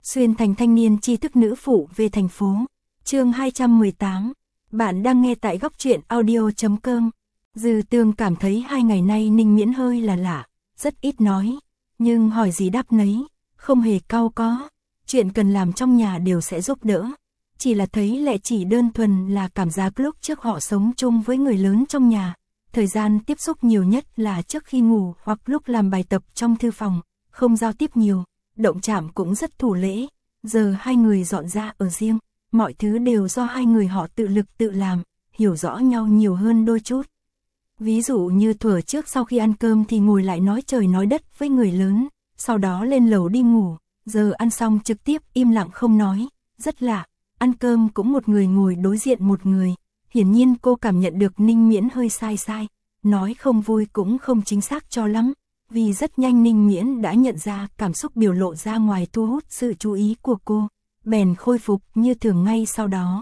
Xuyên thành thanh niên tri thức nữ phụ về thành phố. Chương 218. Bạn đang nghe tại góc truyện audio.com. Dư Tương cảm thấy 2 ngày nay Ninh Miễn hơi là lạ, rất ít nói, nhưng hỏi gì đáp nấy, không hề cau có. Chuyện cần làm trong nhà đều sẽ giúp đỡ. Chỉ là thấy lẽ chỉ đơn thuần là cảm giác lúc trước họ sống chung với người lớn trong nhà. Thời gian tiếp xúc nhiều nhất là trước khi ngủ hoặc lúc làm bài tập trong thư phòng, không giao tiếp nhiều, động chạm cũng rất thủ lễ. Giờ hai người dọn ra ở riêng, mọi thứ đều do hai người họ tự lực tự làm, hiểu rõ nhau nhiều hơn đôi chút. Ví dụ như thuở trước sau khi ăn cơm thì ngồi lại nói trời nói đất với người lớn, sau đó lên lầu đi ngủ, giờ ăn xong trực tiếp im lặng không nói, rất lạ. Ăn cơm cũng một người ngồi đối diện một người. Hiển nhiên cô cảm nhận được Ninh Miễn hơi sai, nói không vui cũng không chính xác cho lắm, vì rất nhanh Ninh Miễn đã nhận ra cảm xúc biểu lộ ra ngoài thu hút sự chú ý của cô, bèn khôi phục như thường ngay sau đó.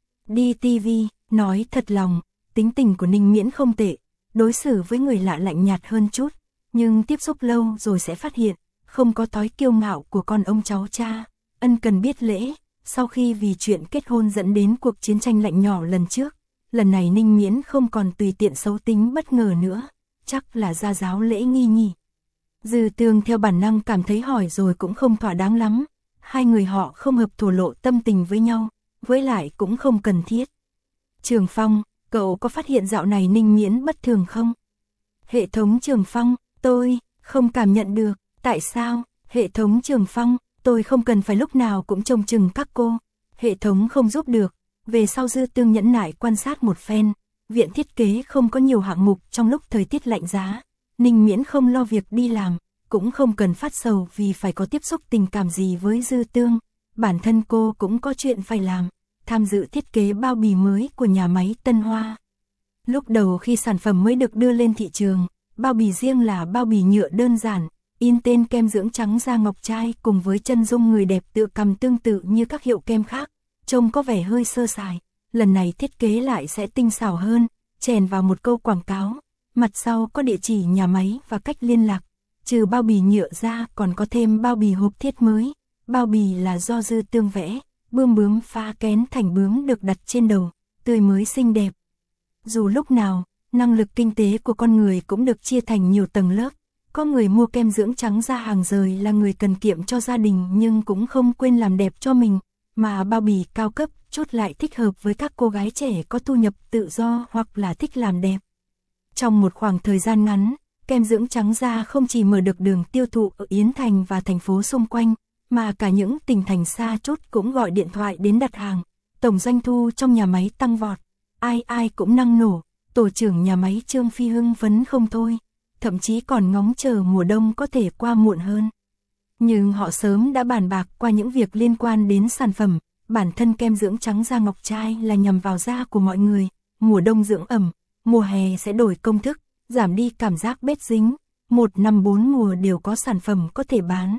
Đi tivi, nói thật lòng, tính tình của Ninh Miễn không tệ, đối xử với người lạ lạnh nhạt hơn chút, nhưng tiếp xúc lâu rồi sẽ phát hiện, không có thói kiêu ngạo của con ông cháu cha, ân cần biết lễ. Sau khi vì chuyện kết hôn dẫn đến cuộc chiến tranh lạnh nhỏ lần trước, lần này Ninh Miễn không còn tùy tiện xấu tính bất ngờ nữa, chắc là gia giáo lễ nghi nhỉ. Dư Tương theo bản năng cảm thấy hỏi rồi cũng không thỏa đáng lắm, hai người họ không hợp thổ lộ tâm tình với nhau, với lại cũng không cần thiết. Trường Phong, cậu có phát hiện dạo này Ninh Miễn bất thường không? Hệ thống Trường Phong, tôi không cảm nhận được, tại sao? Hệ thống Trường Phong, tôi không cần phải lúc nào cũng trông chừng các cô. Hệ thống không giúp được. Về sau Dư Tương nhẫn nại quan sát một phen, viện thiết kế không có nhiều hạng mục trong lúc thời tiết lạnh giá. Ninh Miễn không lo việc đi làm, cũng không cần phát sầu vì phải có tiếp xúc tình cảm gì với Dư Tương. Bản thân cô cũng có chuyện phải làm, tham dự thiết kế bao bì mới của nhà máy Tân Hoa. Lúc đầu khi sản phẩm mới được đưa lên thị trường, bao bì riêng là bao bì nhựa đơn giản, in tên kem dưỡng trắng da ngọc trai cùng với chân dung người đẹp tựa cằm tương tự như các hiệu kem khác, trông có vẻ hơi sơ sài. Lần này thiết kế lại sẽ tinh xảo hơn, chèn vào một câu quảng cáo, mặt sau có địa chỉ nhà máy và cách liên lạc. Trừ bao bì nhựa ra còn có thêm bao bì hộp thiết mới, bao bì là do Dư Tương vẽ, bướm pha kén thành bướm được đặt trên đầu, tươi mới xinh đẹp. Dù lúc nào, năng lực kinh tế của con người cũng được chia thành nhiều tầng lớp. Có người mua kem dưỡng trắng ra hàng rời là người cần kiệm cho gia đình nhưng cũng không quên làm đẹp cho mình, mà bao bì cao cấp chút lại thích hợp với các cô gái trẻ có thu nhập tự do hoặc là thích làm đẹp. Trong một khoảng thời gian ngắn, kem dưỡng trắng da không chỉ mở được đường tiêu thụ ở Yến Thành và thành phố xung quanh, mà cả những tỉnh thành xa chút cũng gọi điện thoại đến đặt hàng. Tổng doanh thu trong nhà máy tăng vọt, ai cũng năng nổ, tổ trưởng nhà máy Trương Phi hưng phấn không thôi. Thậm chí còn ngóng chờ mùa đông có thể qua muộn hơn. Nhưng họ sớm đã bàn bạc qua những việc liên quan đến sản phẩm, bản thân kem dưỡng trắng da ngọc trai là nhằm vào da của mọi người, mùa đông dưỡng ẩm, mùa hè sẽ đổi công thức, giảm đi cảm giác bết dính, 1 năm 4 mùa đều có sản phẩm có thể bán.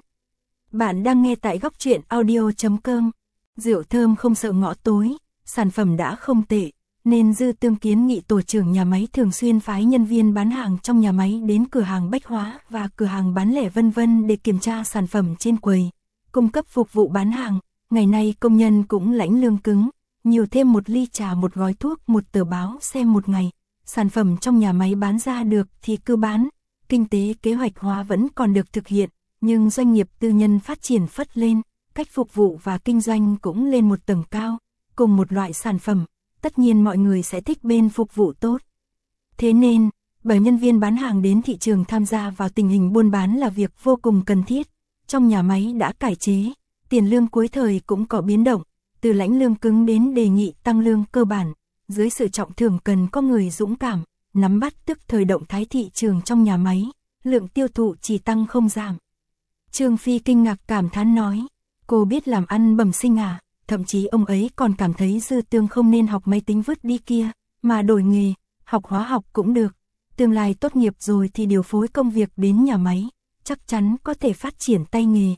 Bạn đang nghe tại góc truyện audio.com. Rượu thơm không sợ ngõ tối, sản phẩm đã không tệ. Nên Dư Tương kiến nghị tổ trưởng nhà máy thường xuyên phái nhân viên bán hàng trong nhà máy đến cửa hàng bách hóa và cửa hàng bán lẻ vân vân để kiểm tra sản phẩm trên quầy, cung cấp phục vụ bán hàng. Ngày nay công nhân cũng lãnh lương cứng, nhiều thêm 1 ly trà, 1 gói thuốc, 1 tờ báo xem một ngày. Sản phẩm trong nhà máy bán ra được thì cứ bán, kinh tế kế hoạch hóa vẫn còn được thực hiện, nhưng doanh nghiệp tư nhân phát triển phất lên, cách phục vụ và kinh doanh cũng lên một tầng cao, cùng một loại sản phẩm. Tất nhiên mọi người sẽ thích bên phục vụ tốt. Thế nên, bởi nhân viên bán hàng đến thị trường tham gia vào tình hình buôn bán là việc vô cùng cần thiết. Trong nhà máy đã cải chế, tiền lương cuối thời cũng có biến động, từ lãnh lương cứng đến đề nghị tăng lương cơ bản. Dưới sự trọng thưởng cần có người dũng cảm, nắm bắt tức thời động thái thị trường trong nhà máy, lượng tiêu thụ chỉ tăng không giảm. Trương Phi kinh ngạc cảm thán nói, cô biết làm ăn bẩm sinh à? Thậm chí ông ấy còn cảm thấy Dư Tương không nên học máy tính vứt đi kia, mà đổi nghề, học hóa học cũng được. Tương lai tốt nghiệp rồi thì điều phối công việc đến nhà máy, chắc chắn có thể phát triển tay nghề.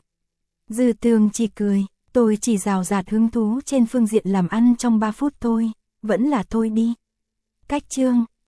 Dư Tương chỉ cười, tôi chỉ rào rạt hứng thú trên phương diện làm ăn trong 3 phút thôi, vẫn là thôi đi. Cách chương